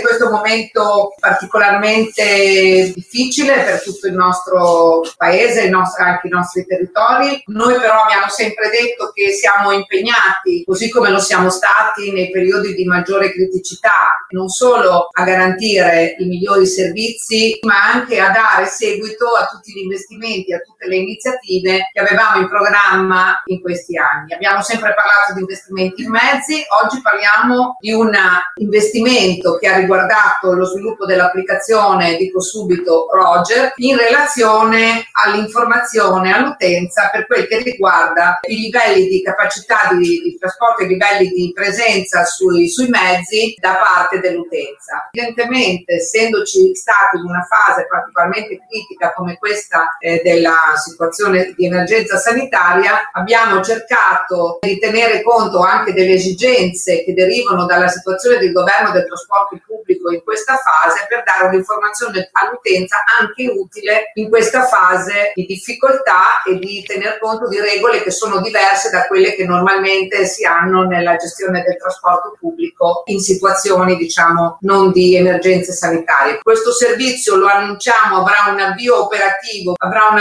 questo è un momento particolarmente difficile per tutto il nostro paese, anche i nostri territori. Noi però abbiamo sempre detto che siamo impegnati, così come lo siamo stati nei periodi di maggiore criticità, non solo a garantire i migliori servizi, ma anche a dare seguito a tutti gli investimenti, a tutte le iniziative che avevamo in programma in questi anni. Abbiamo sempre parlato di investimenti in mezzi, oggi parliamo di un investimento che ha riguardato lo sviluppo dell'applicazione, dico subito Roger, in relazione all'informazione all'utenza per quel che riguarda i livelli di capacità di trasporto e i livelli di presenza sui mezzi da parte dell'utenza. Evidentemente, essendoci stati in una fase particolarmente critica come questa della situazione di emergenza sanitaria, abbiamo cercato di tenere conto anche delle esigenze che derivano dalla situazione del governo del trasporto pubblico in questa fase per dare un'informazione all'utenza anche utile in questa fase di difficoltà e di tener conto di regole che sono diverse da quelle che normalmente si hanno nella gestione del trasporto pubblico in situazioni, diciamo, non di emergenze sanitarie. Questo servizio, lo annunciamo, avrà un avvio operativo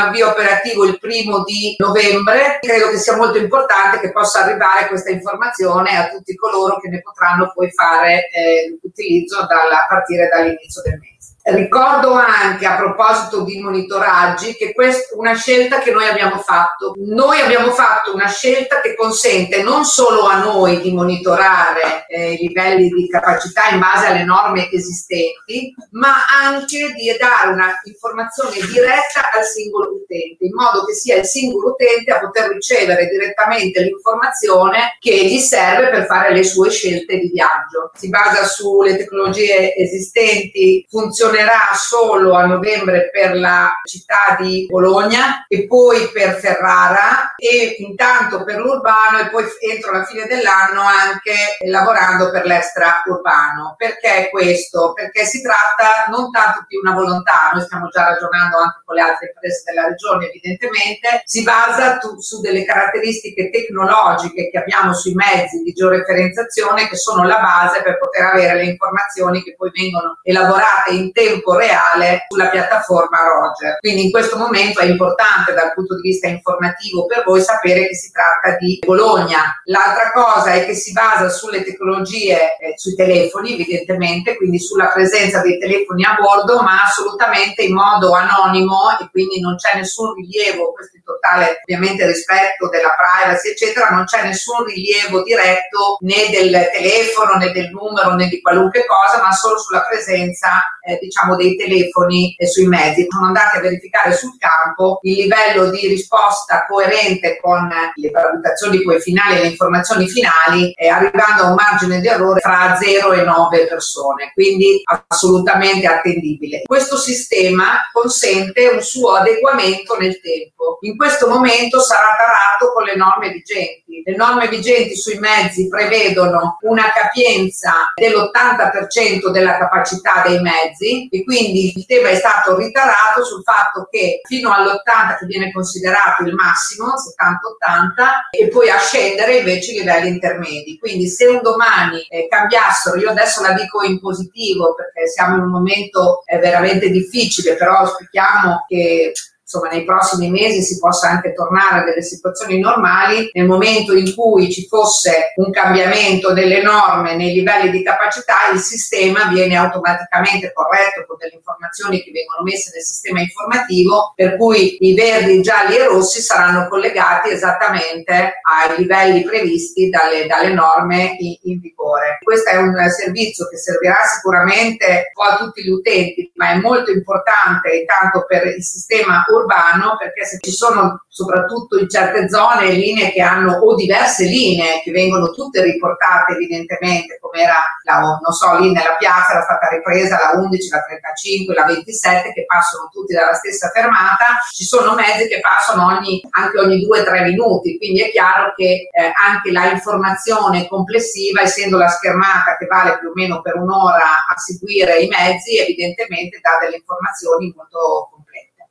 il 1° di novembre. Credo che sia molto importante che possa arrivare questa informazione a tutti coloro che ne potranno poi fare utilizzo a partire dall'inizio del mese. Ricordo anche, a proposito di monitoraggi, che questa è una scelta che noi abbiamo fatto. Noi abbiamo fatto una scelta che consente non solo a noi di monitorare i livelli di capacità in base alle norme esistenti, ma anche di dare una informazione diretta al singolo utente, in modo che sia il singolo utente a poter ricevere direttamente l'informazione che gli serve per fare le sue scelte di viaggio. Si basa sulle tecnologie esistenti, funzionerà solo a novembre per la città di Bologna e poi per Ferrara e intanto per l'urbano e poi entro la fine dell'anno anche lavorando per l'extraurbano. Perché questo? Perché si tratta non tanto di una volontà, noi stiamo già ragionando anche con le altre imprese della regione evidentemente, si basa su delle caratteristiche tecnologiche che abbiamo sui mezzi di georeferenziazione che sono la base per poter avere le informazioni che poi vengono elaborate in tempo reale sulla piattaforma Roger. Quindi in questo momento è importante dal punto di vista informativo per voi sapere che si tratta di Bologna. L'altra cosa è che si basa sulle tecnologie, sui telefoni evidentemente, quindi sulla presenza dei telefoni a bordo, ma assolutamente in modo anonimo e quindi non c'è nessun rilievo, questo in totale ovviamente rispetto della privacy eccetera, non c'è nessun rilievo diretto né del telefono né del numero né di qualunque cosa, ma solo sulla presenza diciamo dei telefoni sui mezzi. Sono andati a verificare sul campo il livello di risposta coerente con le valutazioni poi finali e le informazioni finali, arrivando a un margine di errore fra 0 e 9 persone, quindi assolutamente attendibile. Questo sistema consente un suo adeguamento nel tempo. In questo momento sarà tarato con le norme vigenti. Le norme vigenti sui mezzi prevedono una capienza dell'80% della capacità dei mezzi e quindi il tema è stato ritarato sul fatto che fino all'80 che viene considerato il massimo, 70-80, e poi a scendere invece i livelli intermedi. Quindi se un domani cambiassero, io adesso la dico in positivo perché siamo in un momento veramente difficile, però auspichiamo che insomma nei prossimi mesi si possa anche tornare a delle situazioni normali. Nel momento in cui ci fosse un cambiamento delle norme nei livelli di capacità, il sistema viene automaticamente corretto con delle informazioni che vengono messe nel sistema informativo, per cui i verdi, i gialli e i rossi saranno collegati esattamente ai livelli previsti dalle norme in vigore. Questo è un servizio che servirà sicuramente a tutti gli utenti, ma è molto importante intanto per il sistema urbano, perché se ci sono soprattutto in certe zone linee che hanno o diverse linee che vengono tutte riportate evidentemente, come era non so, lì nella piazza era stata ripresa la 11, la 35, la 27 che passano tutti dalla stessa fermata, ci sono mezzi che passano anche ogni 2-3 minuti, quindi è chiaro che anche la informazione complessiva, essendo la schermata che vale più o meno per un'ora a seguire i mezzi, evidentemente dà delle informazioni molto complesse.